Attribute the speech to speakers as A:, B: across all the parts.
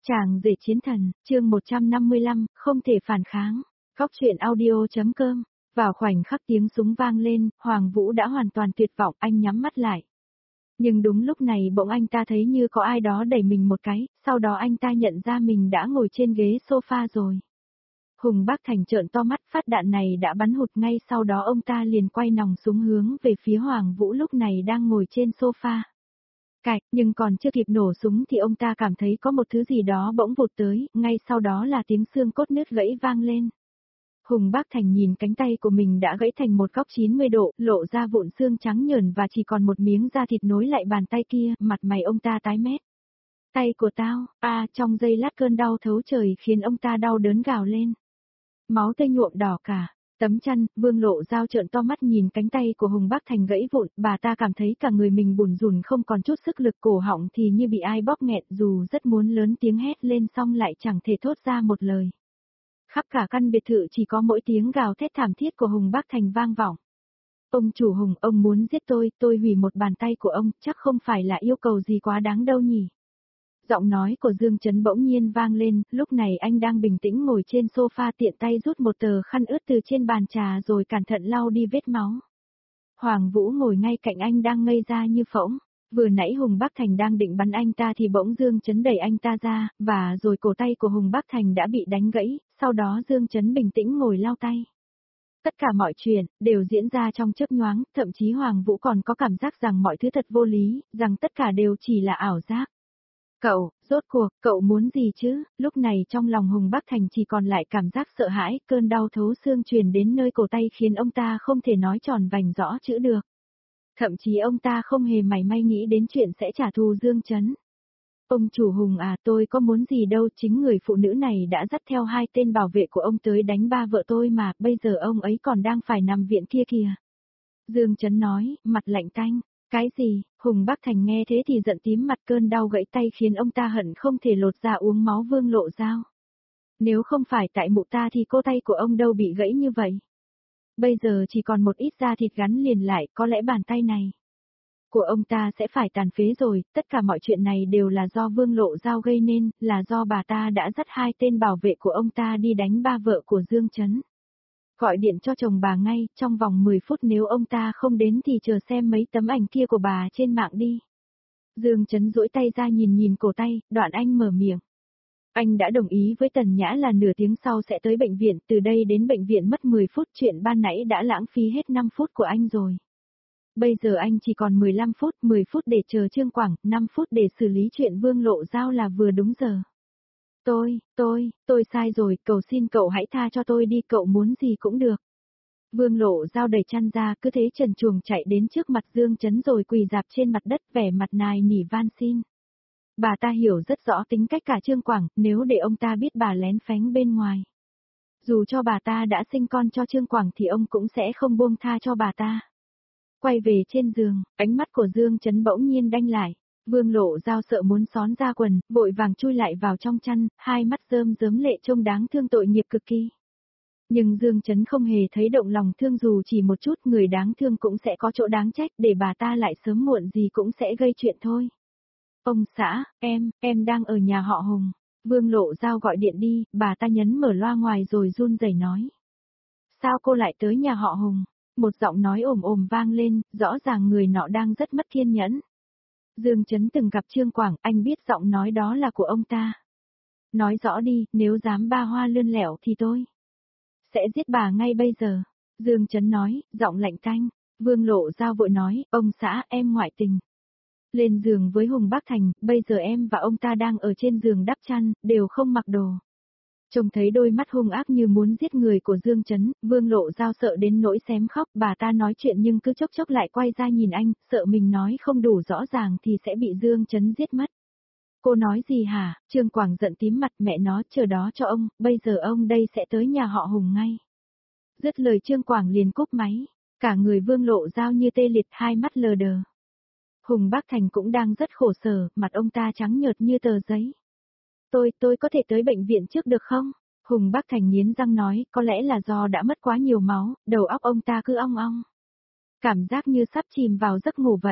A: Chàng rể chiến thần, chương 155, không thể phản kháng. Góc truyện audio.com. Vào khoảnh khắc tiếng súng vang lên, Hoàng Vũ đã hoàn toàn tuyệt vọng, anh nhắm mắt lại. Nhưng đúng lúc này bỗng anh ta thấy như có ai đó đẩy mình một cái, sau đó anh ta nhận ra mình đã ngồi trên ghế sofa rồi. Hùng Bác Thành trợn to mắt, phát đạn này đã bắn hụt, ngay sau đó ông ta liền quay nòng súng hướng về phía Hoàng Vũ lúc này đang ngồi trên sofa. Cạch, nhưng còn chưa kịp nổ súng thì ông ta cảm thấy có một thứ gì đó bỗng vụt tới, ngay sau đó là tiếng xương cốt nứt gãy vang lên. Hùng Bác Thành nhìn cánh tay của mình đã gãy thành một góc 90 độ, lộ ra vụn xương trắng nhờn và chỉ còn một miếng da thịt nối lại bàn tay kia, mặt mày ông ta tái mét. Tay của tao, trong giây lát cơn đau thấu trời khiến ông ta đau đớn gào lên. Máu tươi nhuộm đỏ cả. Tấm chăn, Vương Lộ Giao trợn to mắt nhìn cánh tay của Hùng Bác Thành gãy vụn, bà ta cảm thấy cả người mình bủn rủn không còn chút sức lực, cổ họng thì như bị ai bóp nghẹn, dù rất muốn lớn tiếng hét lên xong lại chẳng thể thốt ra một lời. Khắp cả căn biệt thự chỉ có mỗi tiếng gào thét thảm thiết của Hùng Bác Thành vang vọng. Ông chủ Hùng, ông muốn giết tôi hủy một bàn tay của ông, chắc không phải là yêu cầu gì quá đáng đâu nhỉ. Giọng nói của Dương Chấn bỗng nhiên vang lên, lúc này anh đang bình tĩnh ngồi trên sofa, tiện tay rút một tờ khăn ướt từ trên bàn trà rồi cẩn thận lau đi vết máu. Hoàng Vũ ngồi ngay cạnh anh đang ngây ra như phỗng, vừa nãy Hùng Bác Thành đang định bắn anh ta thì bỗng Dương Chấn đẩy anh ta ra, và rồi cổ tay của Hùng Bác Thành đã bị đánh gãy, sau đó Dương Chấn bình tĩnh ngồi lau tay. Tất cả mọi chuyện đều diễn ra trong chớp nhoáng, thậm chí Hoàng Vũ còn có cảm giác rằng mọi thứ thật vô lý, rằng tất cả đều chỉ là ảo giác. Cậu, rốt cuộc, cậu muốn gì chứ? Lúc này trong lòng Hùng Bác Thành chỉ còn lại cảm giác sợ hãi, cơn đau thấu xương truyền đến nơi cổ tay khiến ông ta không thể nói tròn vành rõ chữ được. Thậm chí ông ta không hề mảy may nghĩ đến chuyện sẽ trả thù Dương Chấn. Ông chủ Hùng tôi có muốn gì đâu, chính người phụ nữ này đã dắt theo 2 tên bảo vệ của ông tới đánh ba vợ tôi mà, bây giờ ông ấy còn đang phải nằm viện kia kìa. Dương Chấn nói, mặt lạnh tanh. Cái gì? Hùng Bác Thành nghe thế thì giận tím mặt, cơn đau gãy tay khiến ông ta hận không thể lột ra uống máu Vương Lộ Giao. Nếu không phải tại mụ ta thì cô tay của ông đâu bị gãy như vậy. Bây giờ chỉ còn một ít da thịt gắn liền lại, có lẽ bàn tay này của ông ta sẽ phải tàn phế rồi, tất cả mọi chuyện này đều là do Vương Lộ Giao gây nên, là do bà ta đã dắt 2 tên bảo vệ của ông ta đi đánh ba vợ của Dương Chấn. Gọi điện cho chồng bà ngay, trong vòng 10 phút nếu ông ta không đến thì chờ xem mấy tấm ảnh kia của bà trên mạng đi. Dương Chấn duỗi tay ra nhìn cổ tay, đoạn anh mở miệng. Anh đã đồng ý với Tần Nhã là nửa tiếng sau sẽ tới bệnh viện, từ đây đến bệnh viện mất 10 phút, chuyện ban nãy đã lãng phí hết 5 phút của anh rồi. Bây giờ anh chỉ còn 15 phút, 10 phút để chờ Trương Quảng, 5 phút để xử lý chuyện Vương Lộ Giao là vừa đúng giờ. Tôi sai rồi, cầu xin cậu hãy tha cho tôi đi, cậu muốn gì cũng được. Vương Lộ Giao đẩy chăn ra, cứ thế trần truồng chạy đến trước mặt Dương Chấn rồi quỳ rạp trên mặt đất, vẻ mặt nài nỉ van xin. Bà ta hiểu rất rõ tính cách cả Trương Quảng, nếu để ông ta biết bà lén phánh bên ngoài. Dù cho bà ta đã sinh con cho Trương Quảng thì ông cũng sẽ không buông tha cho bà ta. Quay về trên giường, ánh mắt của Dương Chấn bỗng nhiên đanh lại. Vương Lộ Giao sợ muốn xón ra quần, vội vàng chui lại vào trong chăn, hai mắt rơm rớm lệ trông đáng thương tội nghiệp cực kỳ. Nhưng Dương Chấn không hề thấy động lòng thương dù chỉ một chút, người đáng thương cũng sẽ có chỗ đáng trách, để bà ta lại sớm muộn gì cũng sẽ gây chuyện thôi. Ông xã, em đang ở nhà họ Hùng. Vương Lộ Giao gọi điện đi, bà ta nhấn mở loa ngoài rồi run rẩy nói. Sao cô lại tới nhà họ Hùng? Một giọng nói ồm vang lên, rõ ràng người nọ đang rất mất kiên nhẫn. Dương Chấn từng gặp Trương Quảng, anh biết giọng nói đó là của ông ta. Nói rõ đi, nếu dám ba hoa lươn lẹo thì tôi sẽ giết bà ngay bây giờ. Dương Chấn nói, giọng lạnh tanh. Vương Lộ Giao vội nói, ông xã, em ngoại tình. Lên giường với Hùng Bác Thành, bây giờ em và ông ta đang ở trên giường đắp chăn, đều không mặc đồ. Trông thấy đôi mắt hung ác như muốn giết người của Dương Chấn, Vương Lộ Giao sợ đến nỗi xém khóc, bà ta nói chuyện nhưng cứ chốc chốc lại quay ra nhìn anh, sợ mình nói không đủ rõ ràng thì sẽ bị Dương Chấn giết mất. Cô nói gì hả? Trương Quảng giận tím mặt, mẹ nó chờ đó cho ông, bây giờ ông đây sẽ tới nhà họ Hùng ngay. Dứt lời Trương Quảng liền cúp máy, cả người Vương Lộ Giao như tê liệt, hai mắt lờ đờ. Hùng Bác Thành cũng đang rất khổ sở, mặt ông ta trắng nhợt như tờ giấy. Tôi có thể tới bệnh viện trước được không? Hùng Bác Thành nghiến răng nói, có lẽ là do đã mất quá nhiều máu, đầu óc ông ta cứ ong ong. Cảm giác như sắp chìm vào giấc ngủ vậy.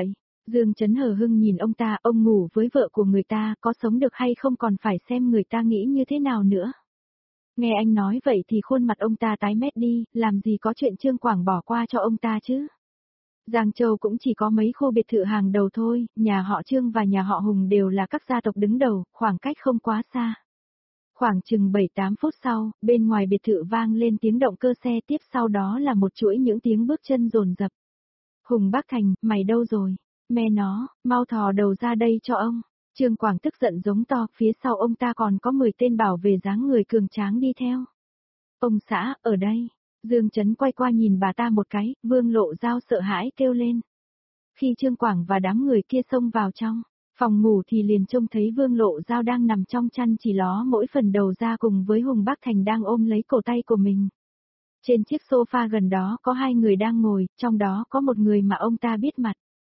A: Dương Chấn hờ hững nhìn ông ta, ông ngủ với vợ của người ta, có sống được hay không còn phải xem người ta nghĩ như thế nào nữa. Nghe anh nói vậy thì khuôn mặt ông ta tái mét đi, làm gì có chuyện Trương Quảng bỏ qua cho ông ta chứ. Giang Châu cũng chỉ có mấy khu biệt thự hàng đầu thôi, nhà họ Trương và nhà họ Hùng đều là các gia tộc đứng đầu, khoảng cách không quá xa. Khoảng chừng 7-8 phút sau, bên ngoài biệt thự vang lên tiếng động cơ xe, tiếp sau đó là một chuỗi những tiếng bước chân dồn dập. Hùng Bác Thành, mày đâu rồi? Mẹ nó, mau thò đầu ra đây cho ông. Trương Quảng tức giận giống to, phía sau ông ta còn có 10 tên bảo vệ dáng người cường tráng đi theo. Ông xã, ở đây. Dương Chấn quay qua nhìn bà ta một cái, Vương Lộ Giao sợ hãi kêu lên. Khi Trương Quảng và đám người kia xông vào trong phòng ngủ thì liền trông thấy Vương Lộ Giao đang nằm trong chăn chỉ ló mỗi phần đầu ra cùng với Hùng Bác Thành đang ôm lấy cổ tay của mình. Trên chiếc sofa gần đó có hai người đang ngồi, trong đó có một người mà ông ta biết mặt.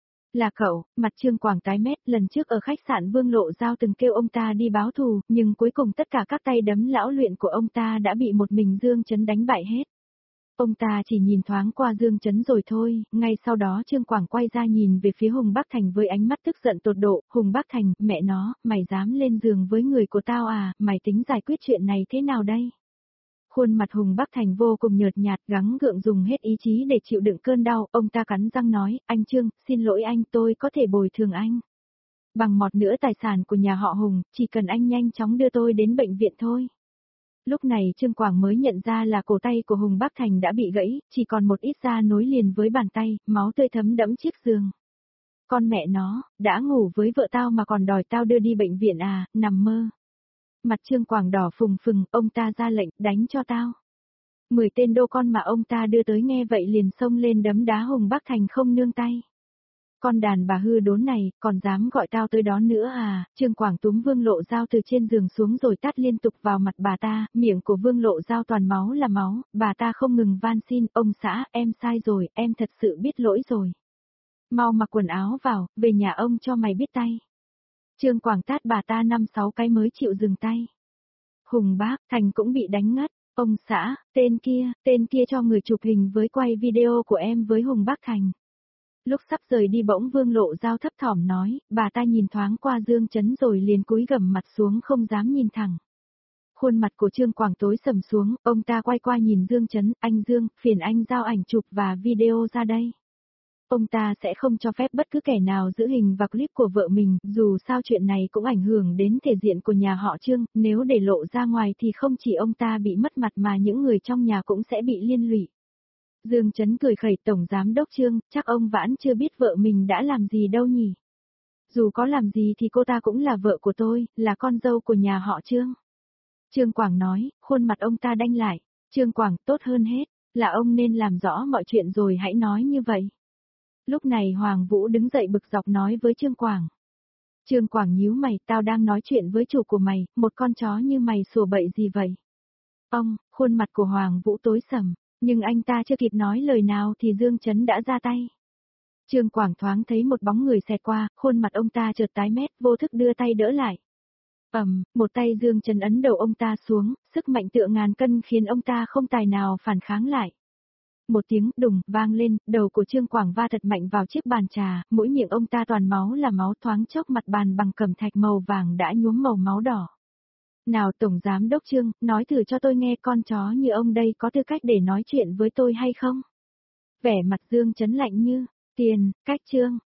A: Là cậu, mặt Trương Quảng tái mét, lần trước ở khách sạn Vương Lộ Giao từng kêu ông ta đi báo thù, nhưng cuối cùng tất cả các tay đấm lão luyện của ông ta đã bị một mình Dương Chấn đánh bại hết. Ông ta chỉ nhìn thoáng qua Dương Chấn rồi thôi, ngay sau đó Trương Quảng quay ra nhìn về phía Hùng Bác Thành với ánh mắt tức giận tột độ, Hùng Bác Thành, mẹ nó, mày dám lên giường với người của tao à, mày tính giải quyết chuyện này thế nào đây? Khuôn mặt Hùng Bác Thành vô cùng nhợt nhạt, gắng gượng dùng hết ý chí để chịu đựng cơn đau, ông ta cắn răng nói, anh Trương, xin lỗi anh, tôi có thể bồi thường anh. Bằng một nửa tài sản của nhà họ Hùng, chỉ cần anh nhanh chóng đưa tôi đến bệnh viện thôi. Lúc này Trương Quảng mới nhận ra là cổ tay của Hùng Bác Thành đã bị gãy, chỉ còn một ít da nối liền với bàn tay, máu tươi thấm đẫm chiếc giường. Con mẹ nó, đã ngủ với vợ tao mà còn đòi tao đưa đi bệnh viện à, nằm mơ. Mặt Trương Quảng đỏ phừng phừng, ông ta ra lệnh, đánh cho tao. 10 tên đô con mà ông ta đưa tới nghe vậy liền xông lên đấm đá Hùng Bác Thành không nương tay. Con đàn bà hư đốn này, còn dám gọi tao tới đó nữa à, Trương Quảng túm Vương Lộ Giao từ trên giường xuống rồi tát liên tục vào mặt bà ta, miệng của Vương Lộ Giao toàn máu là máu, bà ta không ngừng van xin, ông xã, em sai rồi, em thật sự biết lỗi rồi. Mau mặc quần áo vào, về nhà ông cho mày biết tay. Trương Quảng tát bà ta 5-6 cái mới chịu dừng tay. Hùng Bác Thành cũng bị đánh ngất, ông xã, tên kia cho người chụp hình với quay video của em với Hùng Bác Thành. Lúc sắp rời đi bỗng Vương Lộ Giao thấp thỏm nói, bà ta nhìn thoáng qua Dương Chấn rồi liền cúi gằm mặt xuống không dám nhìn thẳng. Khuôn mặt của Trương Quảng tối sầm xuống, ông ta quay qua nhìn Dương Chấn, anh Dương, phiền anh giao ảnh chụp và video ra đây. Ông ta sẽ không cho phép bất cứ kẻ nào giữ hình và clip của vợ mình, dù sao chuyện này cũng ảnh hưởng đến thể diện của nhà họ Trương, nếu để lộ ra ngoài thì không chỉ ông ta bị mất mặt mà những người trong nhà cũng sẽ bị liên lụy. Dương Chấn cười khẩy, Tổng Giám Đốc Trương, chắc ông Vãn chưa biết vợ mình đã làm gì đâu nhỉ. Dù có làm gì thì cô ta cũng là vợ của tôi, là con dâu của nhà họ Trương. Trương Quảng nói, khuôn mặt ông ta đanh lại. Trương Quảng, tốt hơn hết, là ông nên làm rõ mọi chuyện rồi hãy nói như vậy. Lúc này Hoàng Vũ đứng dậy bực dọc nói với Trương Quảng. Trương Quảng nhíu mày, tao đang nói chuyện với chủ của mày, một con chó như mày sủa bậy gì vậy? Ông, khuôn mặt của Hoàng Vũ tối sầm. Nhưng anh ta chưa kịp nói lời nào thì Dương Chấn đã ra tay. Trương Quảng thoáng thấy một bóng người xẹt qua, khuôn mặt ông ta chợt tái mét, vô thức đưa tay đỡ lại. Một tay Dương Chấn ấn đầu ông ta xuống, sức mạnh tựa ngàn cân khiến ông ta không tài nào phản kháng lại. Một tiếng đùng vang lên, đầu của Trương Quảng va thật mạnh vào chiếc bàn trà, mũi miệng ông ta toàn máu là máu, thoáng chốc mặt bàn bằng cẩm thạch màu vàng đã nhuốm màu máu đỏ. Nào Tổng Giám Đốc Trương, nói thử cho tôi nghe, con chó như ông đây có tư cách để nói chuyện với tôi hay không? Vẻ mặt Dương Chấn lạnh như, tiền, cách Trương,